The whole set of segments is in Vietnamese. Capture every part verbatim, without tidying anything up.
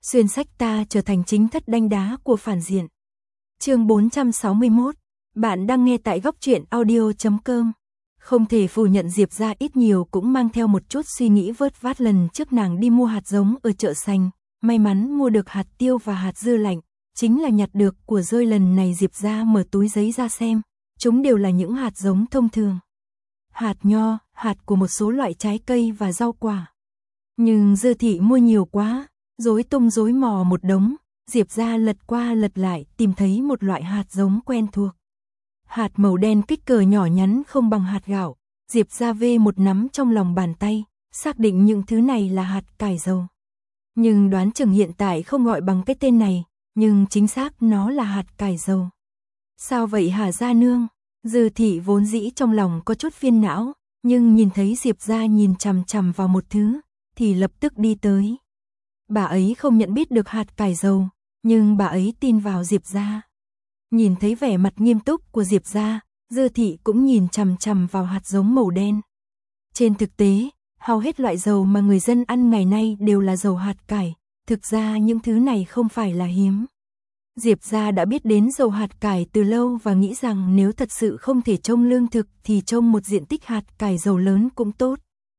xuyên sách ta trở thành chính thất đanh đá của phản diện. Chương bốn trăm sáu mươi mốt, bạn đang nghe tại góc truyện audio chấm com. Không thể phủ nhận Diệp gia ít nhiều cũng mang theo một chút suy nghĩ vớt vát lần trước nàng đi mua hạt giống ở chợ xanh, may mắn mua được hạt tiêu và hạt dưa lạnh, chính là nhặt được của rơi lần này. Diệp gia mở túi giấy ra xem, chúng đều là những hạt giống thông thường. Hạt nho, hạt của một số loại trái cây và rau quả. Nhưng Dư thị mua nhiều quá, rối tung rối mò một đống, Diệp gia lật qua lật lại tìm thấy một loại hạt giống quen thuộc. Hạt màu đen kích cỡ nhỏ nhắn không bằng hạt gạo, Diệp gia vê một nắm trong lòng bàn tay, xác định những thứ này là hạt cải dầu. Nhưng đoán chừng hiện tại không gọi bằng cái tên này, nhưng chính xác nó là hạt cải dầu. Sao vậy hả gia nương? Dư thị vốn dĩ trong lòng có chút phiền não, nhưng nhìn thấy Diệp gia nhìn chằm chằm vào một thứ, thì lập tức đi tới. Bà ấy không nhận biết được hạt cải dầu, nhưng bà ấy tin vào Diệp gia. Nhìn thấy vẻ mặt nghiêm túc của Diệp gia, Dư thị cũng nhìn chằm chằm vào hạt giống màu đen. Trên thực tế, hầu hết loại dầu mà người dân ăn ngày nay đều là dầu hạt cải, thực ra những thứ này không phải là hiếm. Diệp gia đã biết đến dầu hạt cải từ lâu và nghĩ rằng nếu thật sự không thể trông lương thực thì trông một diện tích hạt cải dầu lớn cũng tốt.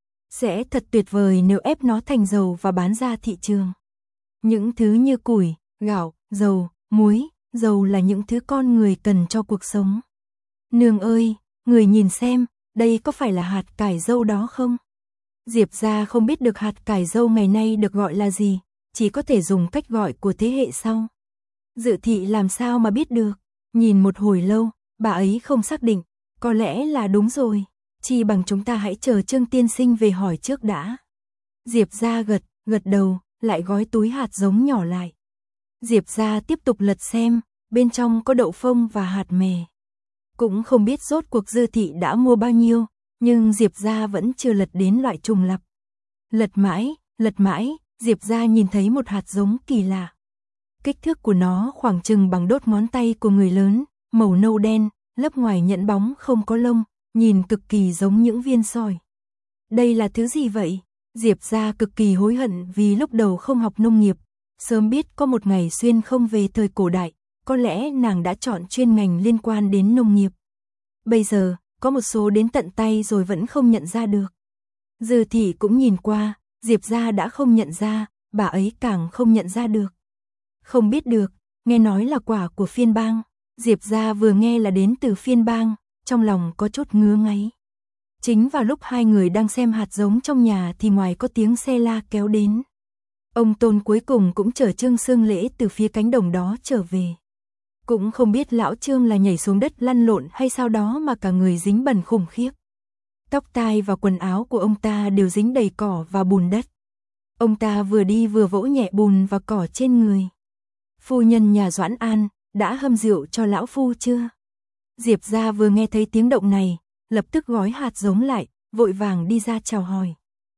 Sẽ thật tuyệt vời nếu ép nó thành dầu và bán ra thị trường. Những thứ như củi, gạo, dầu, muối, dầu là những thứ con người cần cho cuộc sống. Nương ơi, người nhìn xem, đây có phải là hạt cải dâu đó không? Diệp gia không biết được hạt cải dâu ngày nay được gọi là gì, chỉ có thể dùng cách gọi của thế hệ sau. Dự thị làm sao mà biết được, nhìn một hồi lâu, bà ấy không xác định, có lẽ là đúng rồi, chi bằng chúng ta hãy chờ Trương tiên sinh về hỏi trước đã. Diệp gia gật, gật đầu, lại gói túi hạt giống nhỏ lại. Diệp gia tiếp tục lật xem, bên trong có đậu phộng và hạt mè. Cũng không biết rốt cuộc Dư thị đã mua bao nhiêu, nhưng Diệp gia vẫn chưa lật đến loại trùng lặp. Lật mãi, lật mãi, Diệp gia nhìn thấy một hạt giống kỳ lạ. Kích thước của nó khoảng chừng bằng đốt ngón tay của người lớn, màu nâu đen, lớp ngoài nhẫn bóng không có lông, nhìn cực kỳ giống những viên sỏi. Đây là thứ gì vậy? Diệp gia cực kỳ hối hận vì lúc đầu không học nông nghiệp, sớm biết có một ngày xuyên không về thời cổ đại, có lẽ nàng đã chọn chuyên ngành liên quan đến nông nghiệp. Bây giờ, có một số đến tận tay rồi vẫn không nhận ra được. Dư thị cũng nhìn qua, Diệp gia đã không nhận ra, bà ấy càng không nhận ra được. Không biết được, nghe nói là quả của phiên bang, Diệp gia vừa nghe là đến từ phiên bang, trong lòng có chút ngứa ngáy. Chính vào lúc hai người đang xem hạt giống trong nhà thì ngoài có tiếng xe la kéo đến. Ông Tôn cuối cùng cũng chở Trương Sương Lễ từ phía cánh đồng đó trở về. Cũng không biết lão Trương là nhảy xuống đất lăn lộn hay sao đó mà cả người dính bẩn khủng khiếp. Tóc tai và quần áo của ông ta đều dính đầy cỏ và bùn đất. Ông ta vừa đi vừa vỗ nhẹ bùn và cỏ trên người. Phu nhân nhà Doãn An, đã hâm rượu cho lão phu chưa? Diệp gia vừa nghe thấy tiếng động này, lập tức gói hạt giống lại, vội vàng đi ra chào hỏi.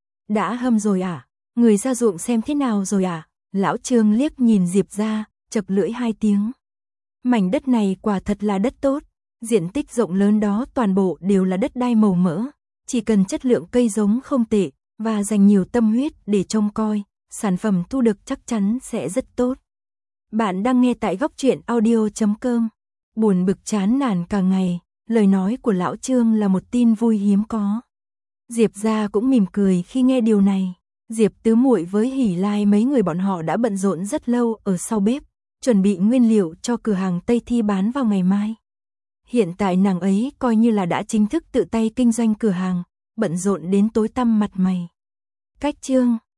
Đã hâm rồi à? Người ra ruộng xem thế nào rồi à? Lão Trương liếc nhìn Diệp gia, chập lưỡi hai tiếng. Mảnh đất này quả thật là đất tốt, diện tích rộng lớn đó toàn bộ đều là đất đai màu mỡ, chỉ cần chất lượng cây giống không tệ và dành nhiều tâm huyết để trông coi, sản phẩm thu được chắc chắn sẽ rất tốt. Bạn đang nghe tại góc truyện audio chấm com. Buồn bực chán nản cả ngày, lời nói của lão Trương là một tin vui hiếm có. Diệp gia cũng mỉm cười khi nghe điều này. Diệp tứ muội với Hỷ Lai mấy người bọn họ đã bận rộn rất lâu ở sau bếp, chuẩn bị nguyên liệu cho cửa hàng Tây Thi bán vào ngày mai. Hiện tại nàng ấy coi như là đã chính thức tự tay kinh doanh cửa hàng, bận rộn đến tối tăm mặt mày. Cách Trương,